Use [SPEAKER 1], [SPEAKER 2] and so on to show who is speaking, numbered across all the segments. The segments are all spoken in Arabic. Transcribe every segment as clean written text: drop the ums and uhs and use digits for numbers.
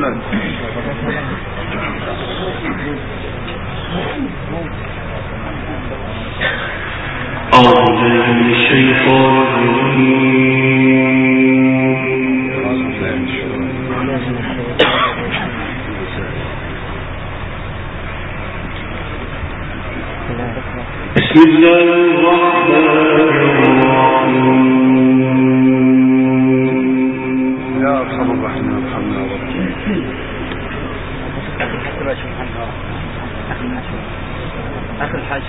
[SPEAKER 1] محمد.
[SPEAKER 2] أعوذ بالله من الشيطان الرجيم. بسم الله الرحمن الرحيم.
[SPEAKER 1] يا أرحم الراحمين ارحمنا يا رب.
[SPEAKER 3] آخر الحج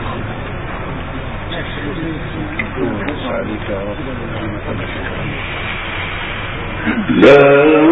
[SPEAKER 1] عليك يا رب.
[SPEAKER 2] لا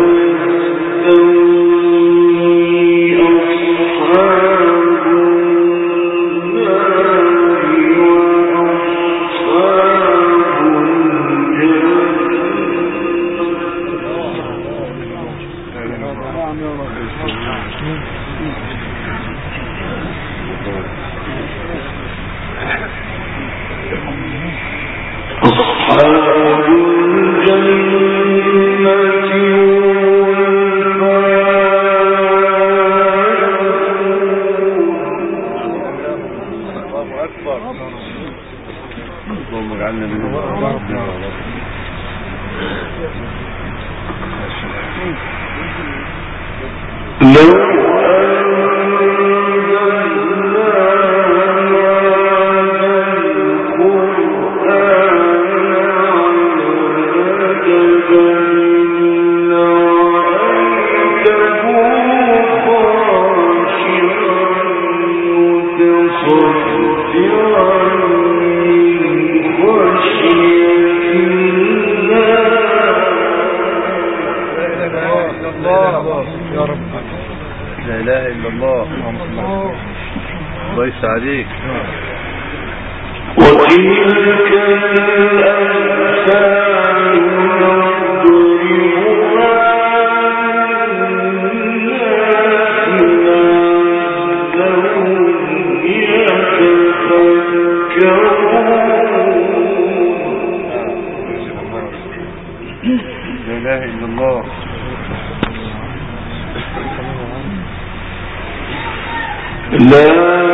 [SPEAKER 1] عليك.
[SPEAKER 2] وتلك الأمثال نضربها للناس لعلهم يتفكرون.
[SPEAKER 1] لا إله إلا الله.
[SPEAKER 2] لا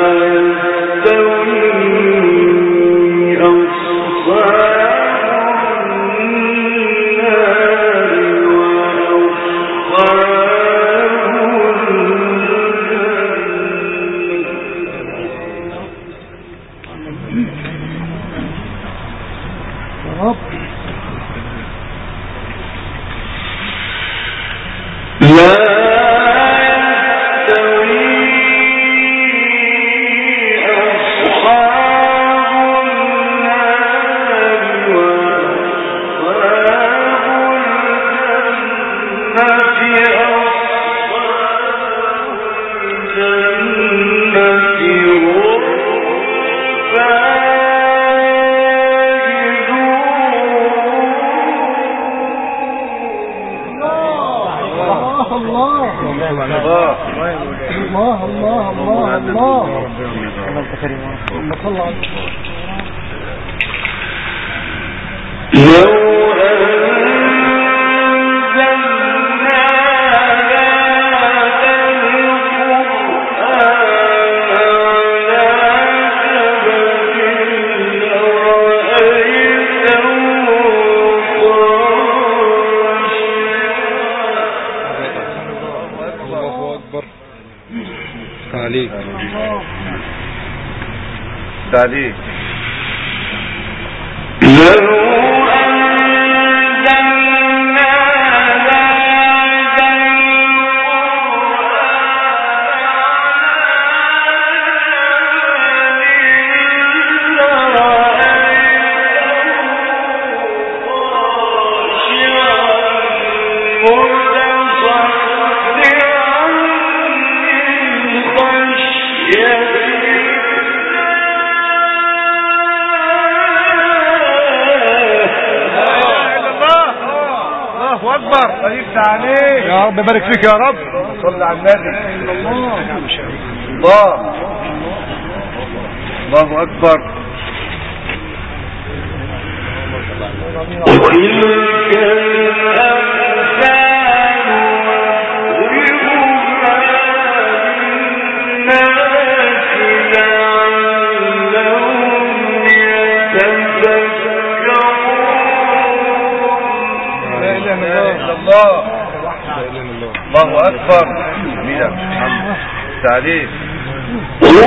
[SPEAKER 1] تعليق. يا رب بارك فيك يا رب. صل على النبي. الله أكبر.
[SPEAKER 2] وتلك الأمثال
[SPEAKER 1] الله. الله اكبر. مين يا محمد تعليم؟ لا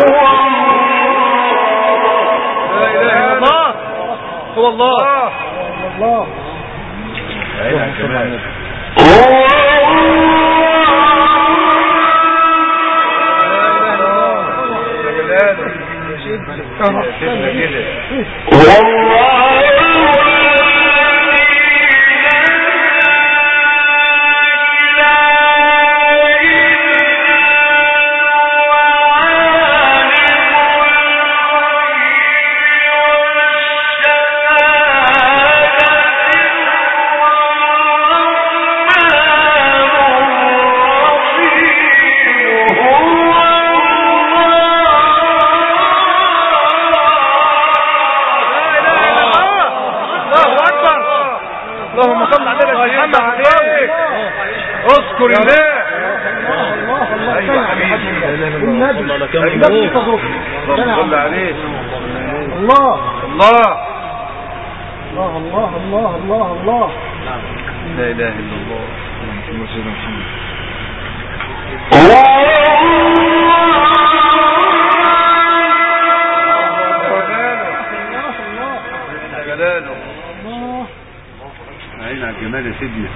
[SPEAKER 1] اله الا الله. هو الله. الله. عينك كمان. اللهم صل على محمد عليك. اذكر الله. ايوه حبيبي النبي صل عليه. الله الله الله الله الله الله الله. لا اله الا الله. اللهم صل على محمد. جلاله عين على الجمال يا سيدنا.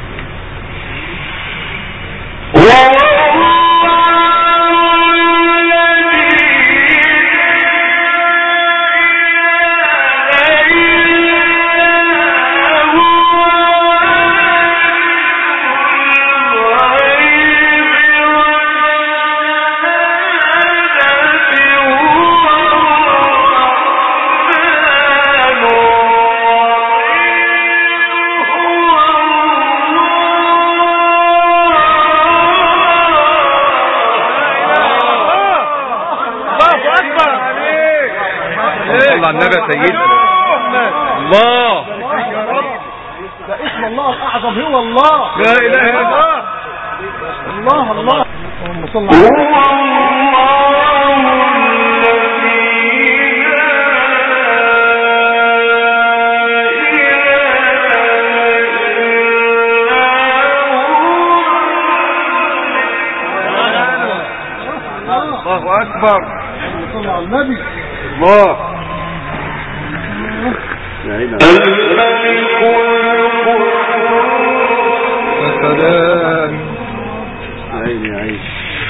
[SPEAKER 1] النبي سيدنا. الله ده اسم الله الاعظم هو الله. لا اله الا الله. الله الله. اللهم صل على الله اكبر. صل على النبي. الله الملك السلام. عيني عيني.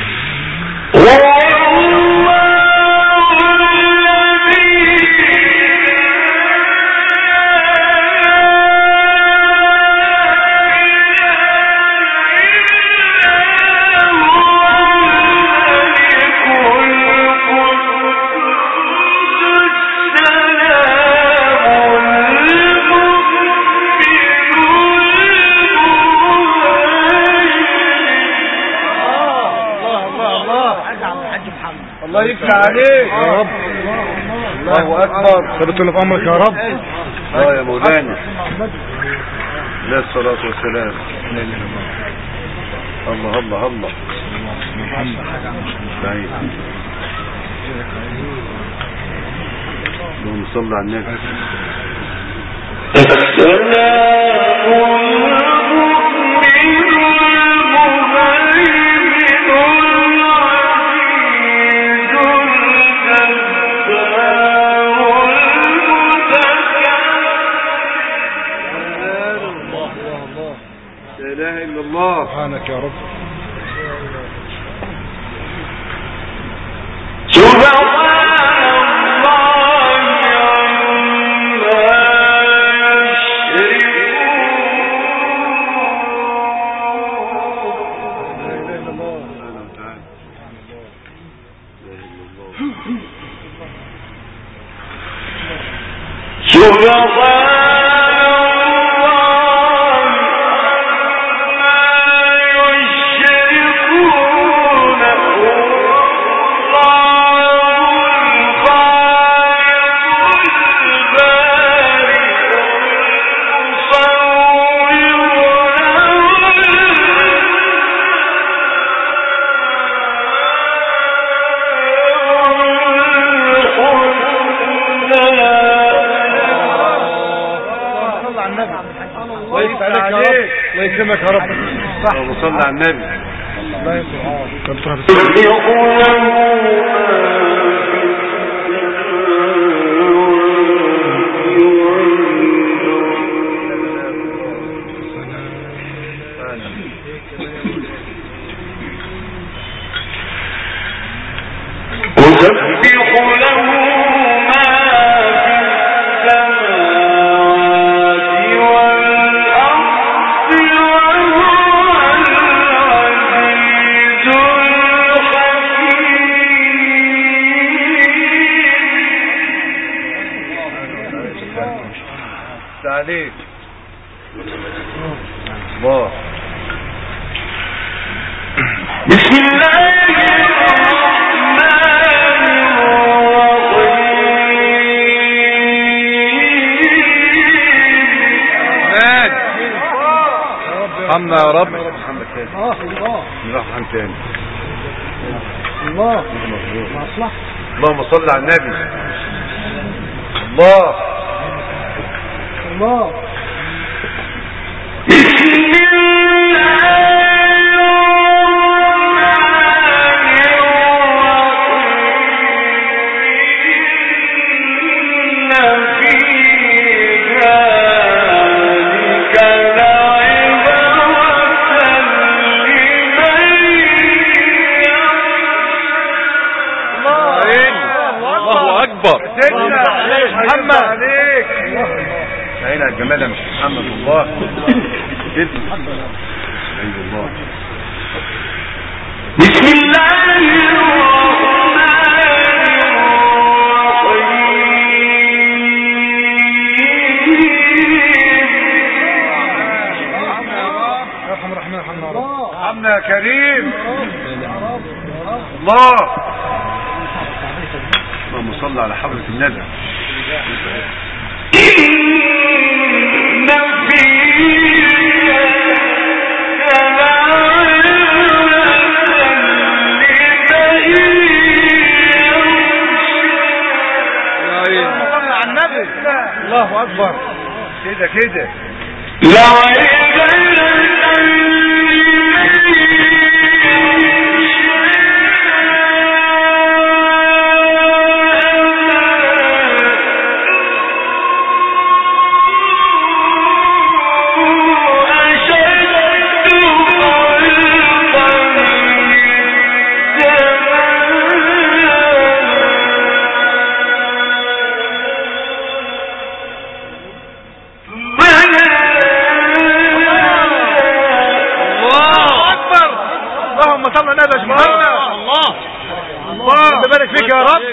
[SPEAKER 1] الله يفتح عليك يا رب. الله اكبر. ثبت لنا في امرك يا رب. يا مولانا. لا الصلاة والسلام. الله الله الله. اللهم صل على النبي. الله سبحانك يا رب. الله يكرمك يا رب. صح وصلنا على النبي. الله يسعدك. عليك الله. بسم الله ارحمنا يا رب. محمد تاني نروح عن تاني. الله اللهم صل على النبي. الله الله. محمد عليك عين الجمال مش محمد الله. الله. بسم الله الرحمن الرحيم. ارحمنا يا كريم. الله اللهم صل على حضرة النبي. الله اكبر. كده كده لا يا رب.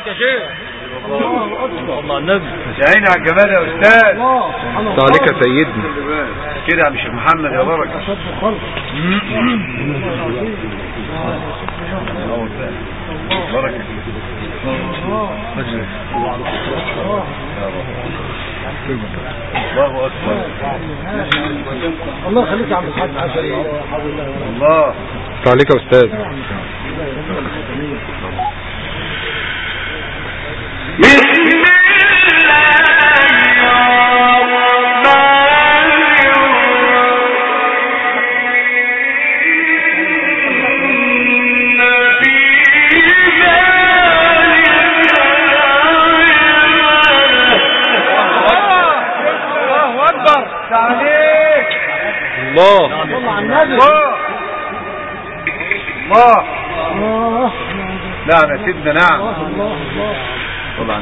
[SPEAKER 1] الله النبي عيني على الجمال يا استاذ. الله عليك يا سيدنا. كده يا شيخ محمد يا بركه. بركه الله اكبر. الله يخليك يا عم الحاج عشري. الله عليك يا استاذ. بسم الله الله. نعم يا سيدنا نعم. طبعا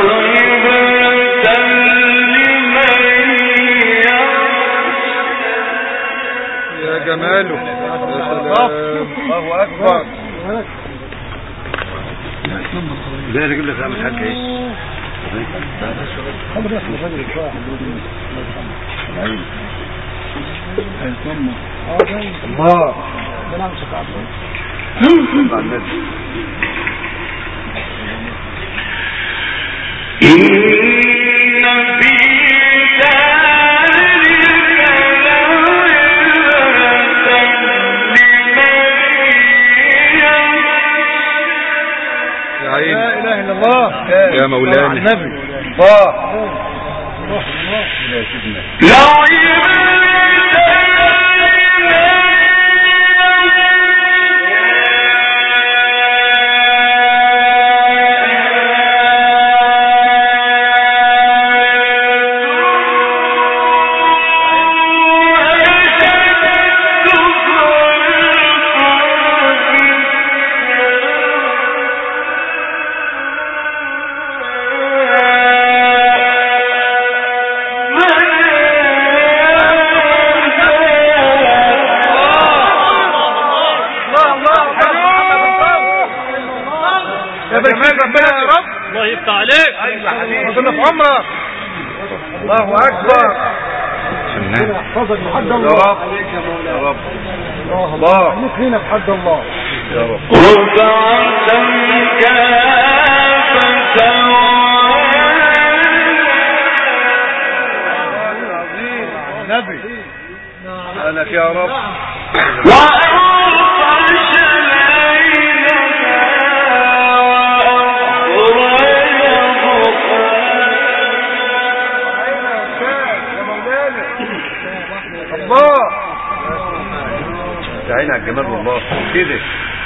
[SPEAKER 1] يا جماله يا سلام. الله اكبر. ده اجيب لك اعمل حاجه ايه. الله إن في ذلك لا إله إلا الله يا مولانا النبي. الله لا
[SPEAKER 3] الله يفتح عليك.
[SPEAKER 1] ايوه حبيبي ربنا في عمرك. الله اكبر.
[SPEAKER 4] احفظك بحد
[SPEAKER 1] يا
[SPEAKER 4] الله.
[SPEAKER 1] رب يا رب. الله
[SPEAKER 4] خليك هنا بحد الله
[SPEAKER 1] يا رب. النبي سبحانك يا رب. الله تعين على الجمال والله كده.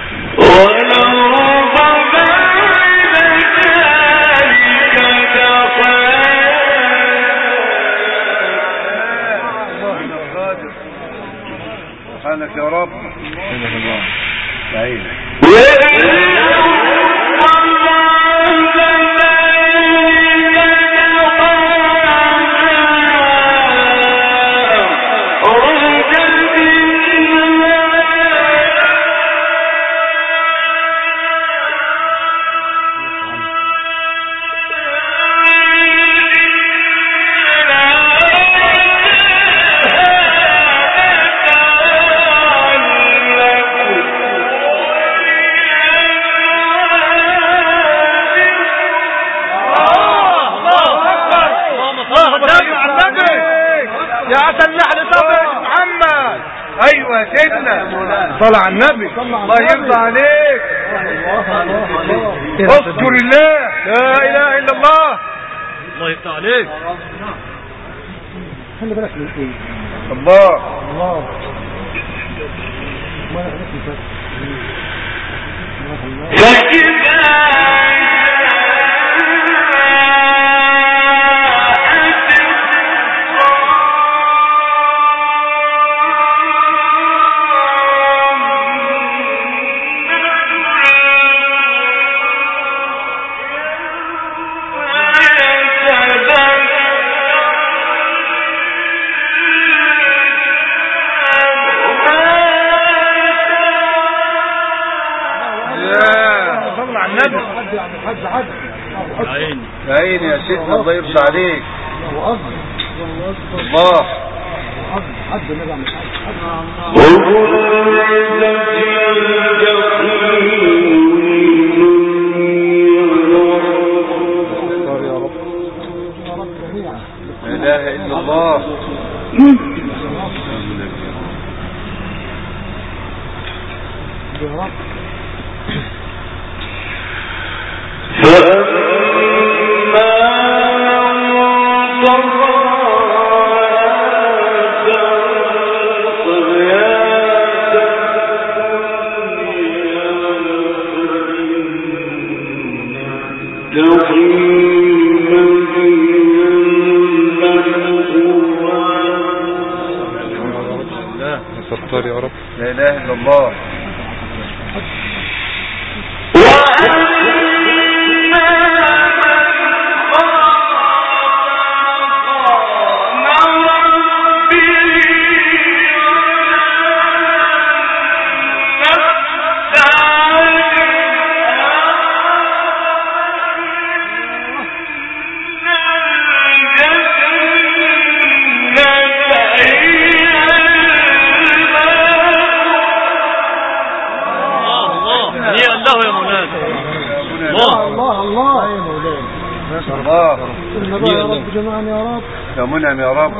[SPEAKER 1] سبحانك يا رب. تعين ايوه يا سيدنا صلى على النبي. الله يرضى عليك. اذكر الله لا اله الا الله.
[SPEAKER 3] الله يفتح عليك.
[SPEAKER 4] خلي بالك من ايه.
[SPEAKER 1] الله
[SPEAKER 4] ما نحن بس
[SPEAKER 1] عيني يا سيدنا. الله يرضى عليك. الله
[SPEAKER 4] حد النبي عم
[SPEAKER 1] لا اله الا الله.
[SPEAKER 4] يا رب.
[SPEAKER 1] ستار يا رب. لا اله الا الله.
[SPEAKER 4] يا رب جميعا يا رب.
[SPEAKER 1] يا منعم يا رب.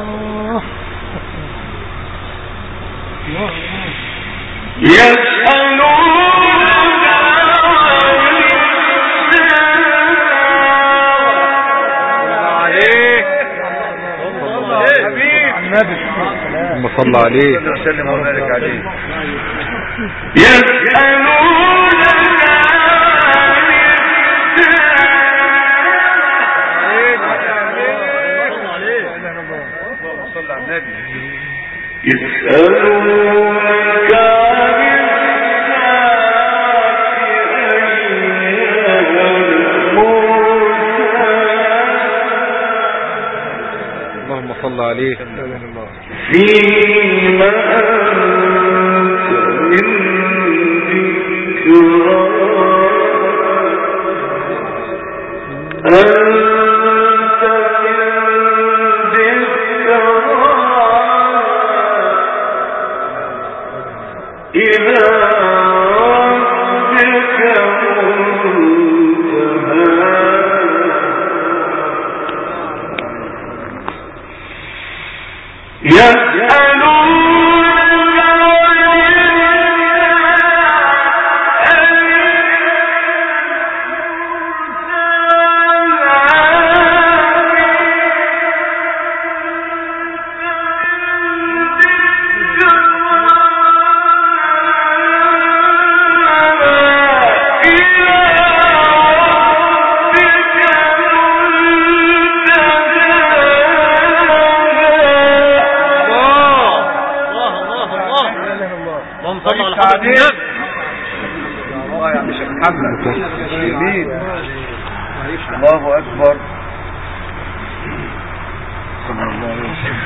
[SPEAKER 1] عليك حبيب النبي. صل عليه
[SPEAKER 2] وسلم وبارك عليه. صل على النبي. يسألونك
[SPEAKER 1] اللهم صل عليه.
[SPEAKER 2] فيما أنت من ذكرى أنت من ذكرى إلى ربك الله يا شيخ محمد. جميل. الله أكبر. صلى الله عليه وسلم.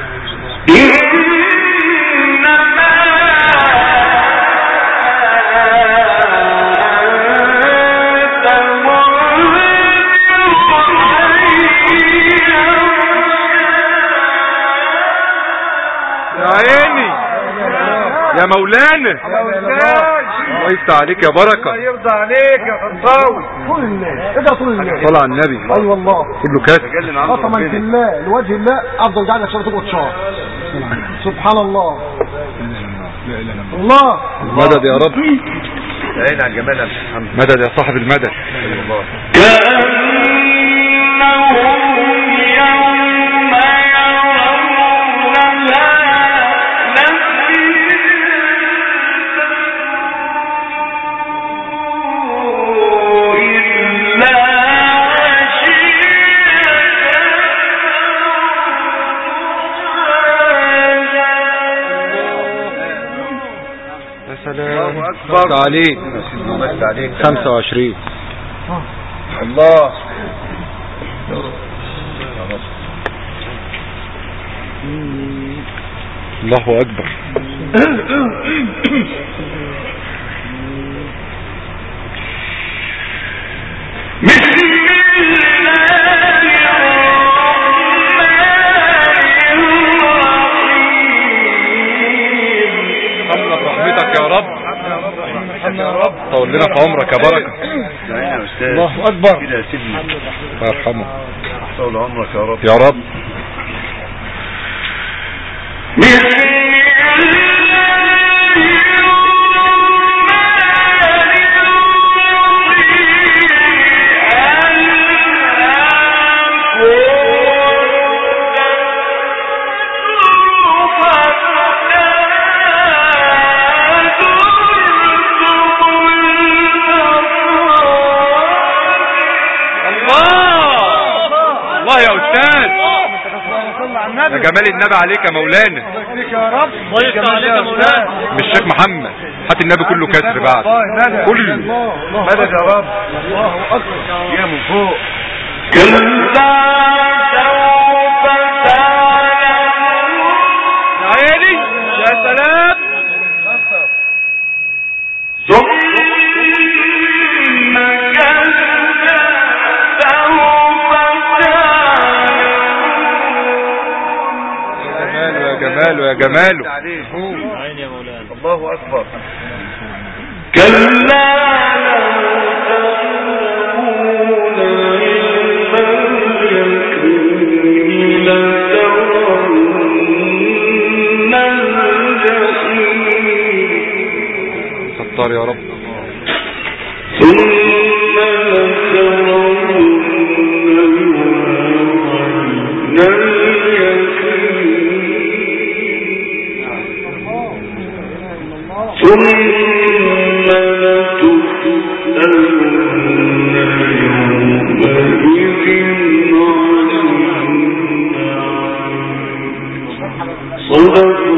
[SPEAKER 1] يا مولانا الله يفتح عليك يا بركة.
[SPEAKER 2] الله يرضى عليك يا خطاوي.
[SPEAKER 4] طول الناس ايه ده طول الناس.
[SPEAKER 1] صلى على النبي.
[SPEAKER 4] اي والله
[SPEAKER 1] كله كاتب
[SPEAKER 4] قسما بالله لوجه الله افضل جعلك عشان تبقى شهر. سبحان الله. الله
[SPEAKER 1] مدد يا رب.
[SPEAKER 2] عين على الجمال يا محمد.
[SPEAKER 1] مدد يا صاحب المدد. بس عليك 25
[SPEAKER 2] الله.
[SPEAKER 1] الله أكبر. برحمتك يا رب.
[SPEAKER 2] يا رب
[SPEAKER 1] طول لنا في عمرك يا بركة.
[SPEAKER 2] الله
[SPEAKER 1] أكبر.
[SPEAKER 2] كده يا سيدنا.
[SPEAKER 1] الله يرحمه.
[SPEAKER 2] طول عمرك يا رب.
[SPEAKER 1] يا رب. يا جمال النبي عليك يا مولانا.
[SPEAKER 2] يا رب.
[SPEAKER 3] الله عليك يا مولانا.
[SPEAKER 1] مش الشيخ محمد. هات النبي كله كسر بعد كله.
[SPEAKER 2] مدد يا رب. الله اكبر. يا من فوق. كلا سوف تعلمون.
[SPEAKER 1] يا عيني يا سلام. جماله يا جماله.
[SPEAKER 3] عين يا مولانا.
[SPEAKER 2] الله أكبر. كلا لو تكون علم اليقين لترون الجحيم.
[SPEAKER 1] ستار يا رب.
[SPEAKER 2] ثم لترون
[SPEAKER 5] الغيب